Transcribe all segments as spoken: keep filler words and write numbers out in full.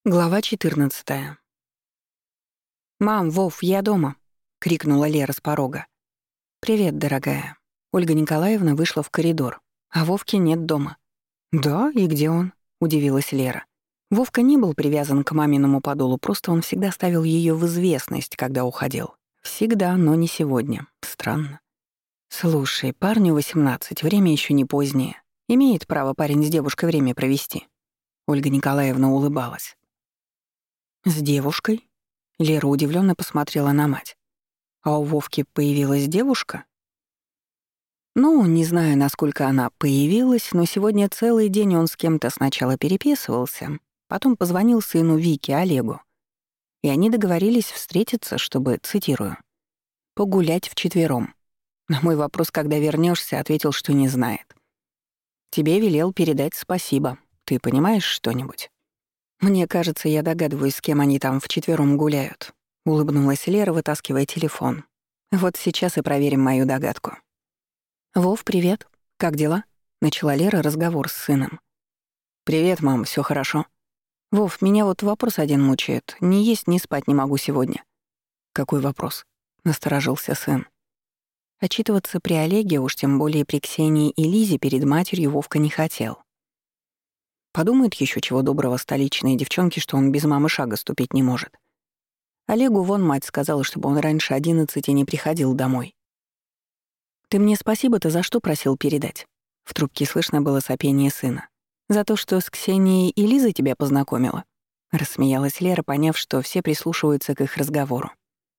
Глава четырнадцатая. «Мам, Вов, я дома!» — крикнула Лера с порога. «Привет, дорогая». Ольга Николаевна вышла в коридор, а Вовки нет дома. «Да? И где он?» — удивилась Лера. Вовка не был привязан к маминому подолу, просто он всегда ставил ее в известность, когда уходил. Всегда, но не сегодня. Странно. «Слушай, парню восемнадцать, время еще не позднее. Имеет право парень с девушкой время провести». Ольга Николаевна улыбалась. «С девушкой?» Лера удивленно посмотрела на мать. «А у Вовки появилась девушка?» Ну, не знаю, насколько она появилась, но сегодня целый день он с кем-то сначала переписывался, потом позвонил сыну Вике, Олегу. И они договорились встретиться, чтобы, цитирую, «погулять вчетвером». На мой вопрос, когда вернешься, ответил, что не знает. «Тебе велел передать спасибо. Ты понимаешь что-нибудь?» «Мне кажется, я догадываюсь, с кем они там вчетвером гуляют», — улыбнулась Лера, вытаскивая телефон. «Вот сейчас и проверим мою догадку». «Вов, привет. Как дела?» — начала Лера разговор с сыном. «Привет, мам, все хорошо?» «Вов, меня вот вопрос один мучает. Ни есть, ни спать не могу сегодня». «Какой вопрос?» — насторожился сын. Отчитываться при Олеге, уж тем более при Ксении и Лизе, перед матерью Вовка не хотел. Подумает еще чего доброго столичные девчонки, что он без мамы шага ступить не может. Олегу вон мать сказала, чтобы он раньше одиннадцати не приходил домой. «Ты мне спасибо-то за что просил передать?» В трубке слышно было сопение сына. «За то, что с Ксенией и Лизой тебя познакомила?» Рассмеялась Лера, поняв, что все прислушиваются к их разговору.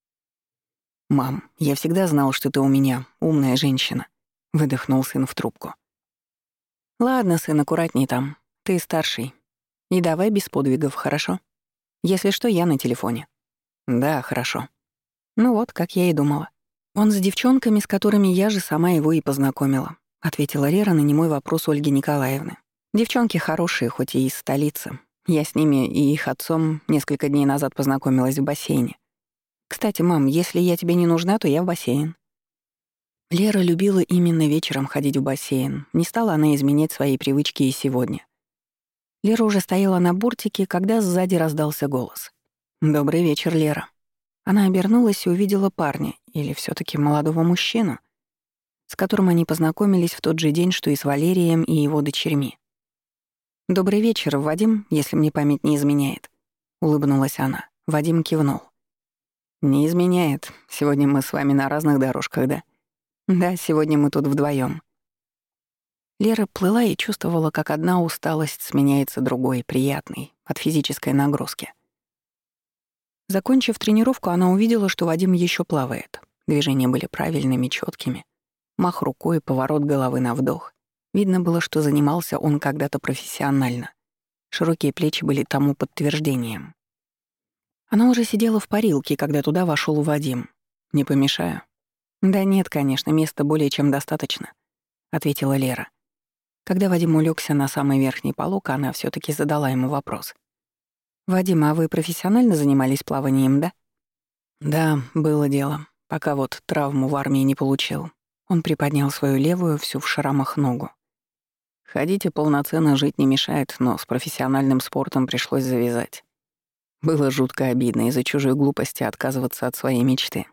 «Мам, я всегда знал, что ты у меня умная женщина», — выдохнул сын в трубку. «Ладно, сын, аккуратней там. Ты старший. И давай без подвигов, хорошо? Если что, я на телефоне». «Да, хорошо». «Ну вот, как я и думала. Он с девчонками, с которыми я же сама его и познакомила», — ответила Лера на немой вопрос Ольги Николаевны. «Девчонки хорошие, хоть и из столицы. Я с ними и их отцом несколько дней назад познакомилась в бассейне. Кстати, мам, если я тебе не нужна, то я в бассейн». Лера любила именно вечером ходить в бассейн. Не стала она изменять свои привычки и сегодня. Лера уже стояла на бортике, когда сзади раздался голос. «Добрый вечер, Лера». Она обернулась и увидела парня, или все таки молодого мужчину, с которым они познакомились в тот же день, что и с Валерием и его дочерьми. «Добрый вечер, Вадим, если мне память не изменяет», — улыбнулась она. Вадим кивнул. «Не изменяет. Сегодня мы с вами на разных дорожках, да?» «Да, сегодня мы тут вдвоем. Лера плыла и чувствовала, как одна усталость сменяется другой, приятной, от физической нагрузки. Закончив тренировку, она увидела, что Вадим еще плавает. Движения были правильными, четкими. Мах рукой, поворот головы на вдох. Видно было, что занимался он когда-то профессионально. Широкие плечи были тому подтверждением. Она уже сидела в парилке, когда туда вошел Вадим. «Не помешаю?» «Да нет, конечно, места более чем достаточно», — ответила Лера. Когда Вадим улегся на самый верхний полок, она все таки задала ему вопрос. «Вадим, а вы профессионально занимались плаванием, да?» «Да, было дело, пока вот травму в армии не получил». Он приподнял свою левую, всю в шрамах ногу. «Ходить и полноценно жить не мешает, но с профессиональным спортом пришлось завязать. Было жутко обидно из-за чужой глупости отказываться от своей мечты».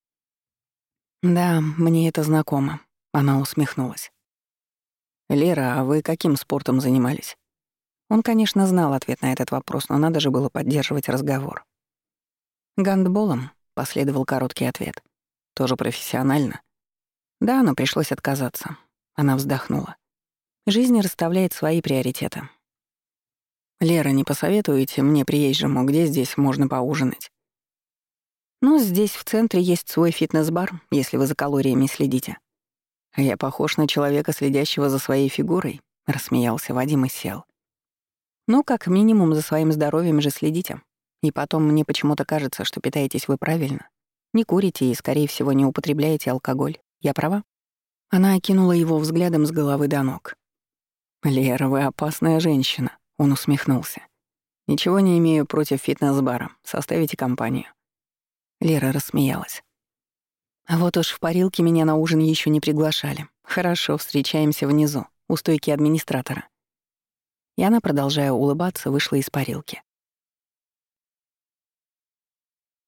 «Да, мне это знакомо», — она усмехнулась. «Лера, а вы каким спортом занимались?» Он, конечно, знал ответ на этот вопрос, но надо же было поддерживать разговор. «Гандболом», — последовал короткий ответ. «Тоже профессионально?» «Да, но пришлось отказаться». Она вздохнула. «Жизнь расставляет свои приоритеты». «Лера, не посоветуете мне, приезжему, где здесь можно поужинать?» «Ну, здесь в центре есть свой фитнес-бар, если вы за калориями следите». «А я похож на человека, следящего за своей фигурой», — рассмеялся Вадим и сел. «Ну, как минимум, за своим здоровьем же следите. И потом, мне почему-то кажется, что питаетесь вы правильно. Не курите и, скорее всего, не употребляете алкоголь. Я права?» Она окинула его взглядом с головы до ног. «Лера, вы опасная женщина», — он усмехнулся. «Ничего не имею против фитнес-бара. Составите компанию». Лера рассмеялась. «А вот уж в парилке меня на ужин еще не приглашали. Хорошо, встречаемся внизу, у стойки администратора». И она, продолжая улыбаться, вышла из парилки.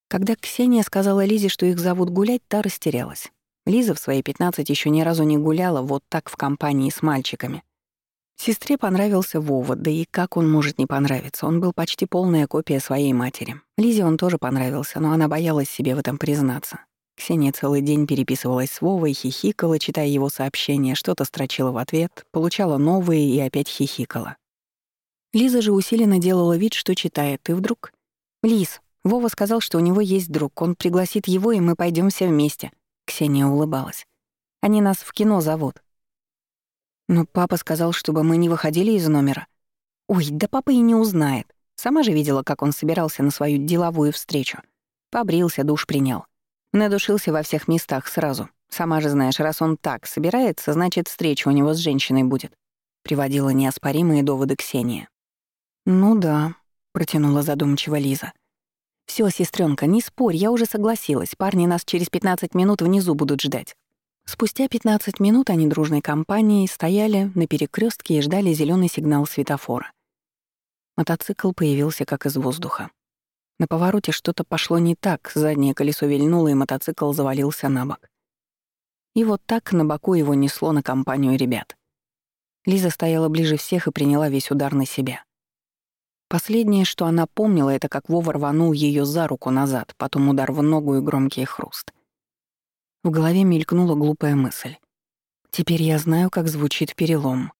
Когда Ксения сказала Лизе, что их зовут гулять, та растерялась. Лиза в свои пятнадцать еще ни разу не гуляла вот так в компании с мальчиками. Сестре понравился Вова, да и как он может не понравиться? Он был почти полная копия своей матери. Лизе он тоже понравился, но она боялась себе в этом признаться. Ксения целый день переписывалась с Вовой, хихикала, читая его сообщения, что-то строчила в ответ, получала новые и опять хихикала. Лиза же усиленно делала вид, что читает, и вдруг... «Лиз, Вова сказал, что у него есть друг, он пригласит его, и мы пойдем все вместе». Ксения улыбалась. «Они нас в кино зовут». «Но папа сказал, чтобы мы не выходили из номера». «Ой, да папа и не узнает. Сама же видела, как он собирался на свою деловую встречу. Побрился, душ принял. Надушился во всех местах сразу. Сама же знаешь, раз он так собирается, значит, встреча у него с женщиной будет», — приводила неоспоримые доводы Ксения. «Ну да», — протянула задумчиво Лиза. «Всё, сестрёнка, не спорь, я уже согласилась. Парни нас через пятнадцать минут внизу будут ждать». Спустя пятнадцать минут они дружной компанией стояли на перекрестке и ждали зеленый сигнал светофора. Мотоцикл появился как из воздуха. На повороте что-то пошло не так, заднее колесо вильнуло, и мотоцикл завалился на бок. И вот так на боку его несло на компанию ребят. Лиза стояла ближе всех и приняла весь удар на себя. Последнее, что она помнила, это как Вова рванул ее за руку назад, потом удар в ногу и громкий хруст. В голове мелькнула глупая мысль. «Теперь я знаю, как звучит перелом».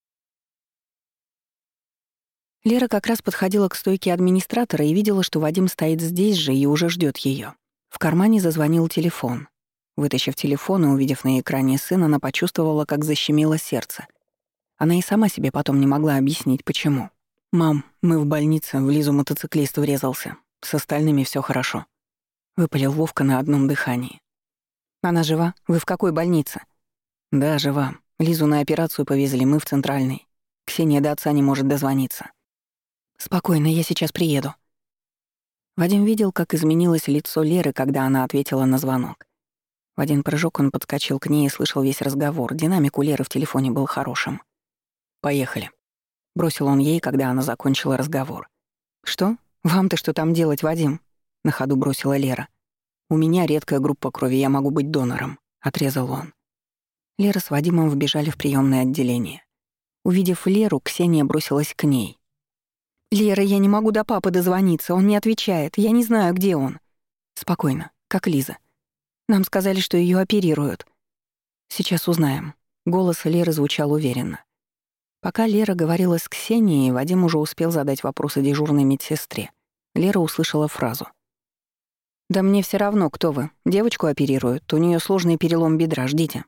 Лера как раз подходила к стойке администратора и видела, что Вадим стоит здесь же и уже ждет ее. В кармане зазвонил телефон. Вытащив телефон и увидев на экране сына, она почувствовала, как защемило сердце. Она и сама себе потом не могла объяснить, почему. «Мам, мы в больнице, в Лизу мотоциклист врезался. С остальными все хорошо», — выпалил Вовка на одном дыхании. «Она жива? Вы в какой больнице?» «Да, жива. Лизу на операцию повезли, мы в центральной. Ксения до отца не может дозвониться». «Спокойно, я сейчас приеду». Вадим видел, как изменилось лицо Леры, когда она ответила на звонок. В один прыжок он подскочил к ней и слышал весь разговор. Динамик у Леры в телефоне был хорошим. «Поехали», — бросил он ей, когда она закончила разговор. «Что? Вам-то что там делать, Вадим?» — на ходу бросила Лера. «У меня редкая группа крови, я могу быть донором», — отрезал он. Лера с Вадимом вбежали в приёмное отделение. Увидев Леру, Ксения бросилась к ней. «Лера, я не могу до папы дозвониться, он не отвечает, я не знаю, где он». «Спокойно, как Лиза. Нам сказали, что её оперируют». «Сейчас узнаем». Голос Леры звучал уверенно. Пока Лера говорила с Ксенией, Вадим уже успел задать вопросы дежурной медсестре. Лера услышала фразу: «Да мне все равно, кто вы. Девочку оперируют, у нее сложный перелом бедра, ждите».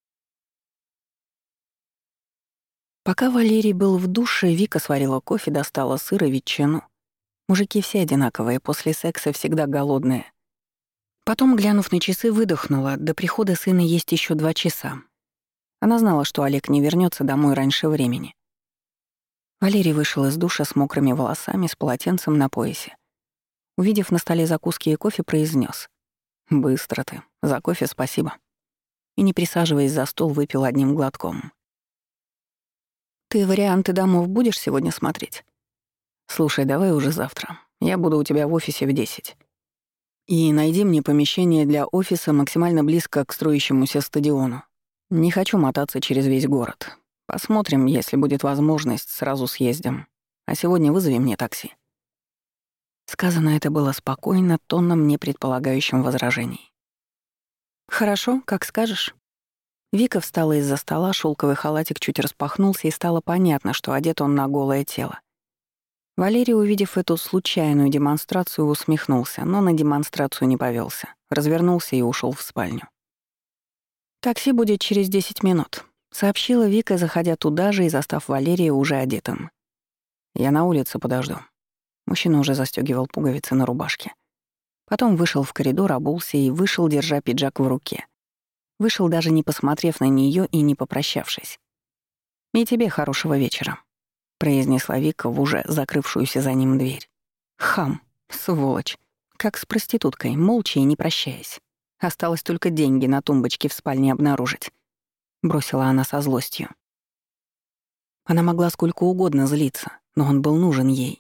Пока Валерий был в душе, Вика сварила кофе, достала сыр и ветчину. Мужики все одинаковые, после секса всегда голодные. Потом, глянув на часы, выдохнула. До прихода сына есть еще два часа. Она знала, что Олег не вернется домой раньше времени. Валерий вышел из душа с мокрыми волосами, с полотенцем на поясе. Увидев на столе закуски и кофе, произнес: «Быстро ты. За кофе спасибо». И, не присаживаясь за стол, выпил одним глотком. «Ты варианты домов будешь сегодня смотреть?» «Слушай, давай уже завтра. Я буду у тебя в офисе в десять. И найди мне помещение для офиса максимально близко к строящемуся стадиону. Не хочу мотаться через весь город. Посмотрим, если будет возможность, сразу съездим. А сегодня вызови мне такси». Сказано это было спокойно, тоном, не предполагающим возражений. «Хорошо, как скажешь». Вика встала из-за стола, шелковый халатик чуть распахнулся, и стало понятно, что одет он на голое тело. Валерий, увидев эту случайную демонстрацию, усмехнулся, но на демонстрацию не повелся, развернулся и ушел в спальню. «Такси будет через десять минут», — сообщила Вика, заходя туда же и застав Валерия уже одетым. «Я на улице подожду». Мужчина уже застёгивал пуговицы на рубашке. Потом вышел в коридор, обулся и вышел, держа пиджак в руке. Вышел, даже не посмотрев на неё и не попрощавшись. «И тебе хорошего вечера», — произнесла Вика в уже закрывшуюся за ним дверь. Хам, сволочь, как с проституткой, молча и не прощаясь. Осталось только деньги на тумбочке в спальне обнаружить. Бросила она со злостью. Она могла сколько угодно злиться, но он был нужен ей.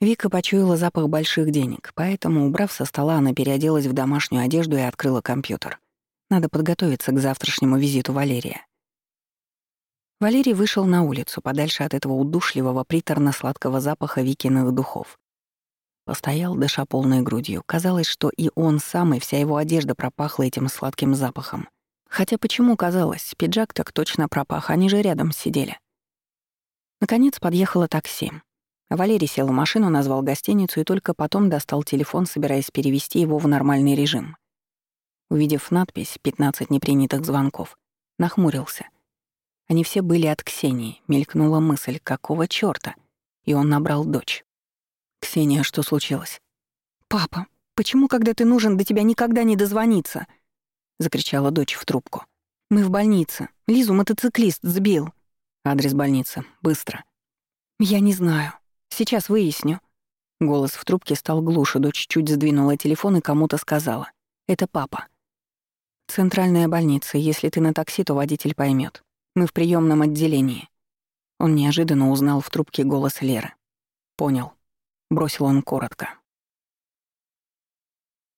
Вика почуяла запах больших денег, поэтому, убрав со стола, она переоделась в домашнюю одежду и открыла компьютер. Надо подготовиться к завтрашнему визиту Валерия. Валерий вышел на улицу, подальше от этого удушливого приторно-сладкого запаха Викиных духов. Постоял, дыша полной грудью. Казалось, что и он сам, и вся его одежда пропахла этим сладким запахом. Хотя почему казалось? Пиджак так точно пропах, они же рядом сидели. Наконец подъехало такси. Валерий сел в машину, назвал гостиницу и только потом достал телефон, собираясь перевести его в нормальный режим. Увидев надпись «пятнадцать непринятых звонков», нахмурился. Они все были от Ксении, мелькнула мысль, какого чёрта? И он набрал дочь. «Ксения, что случилось?» «Папа, почему, когда ты нужен, до тебя никогда не дозвониться?» — закричала дочь в трубку. «Мы в больнице. Лизу мотоциклист сбил». «Адрес больницы. Быстро». «Я не знаю. Сейчас выясню». Голос в трубке стал глуше, дочь чуть сдвинула телефон и кому-то сказала. «Это папа». «Центральная больница. Если ты на такси, то водитель поймет. Мы в приемном отделении». Он неожиданно узнал в трубке голос Леры. «Понял», — бросил он коротко.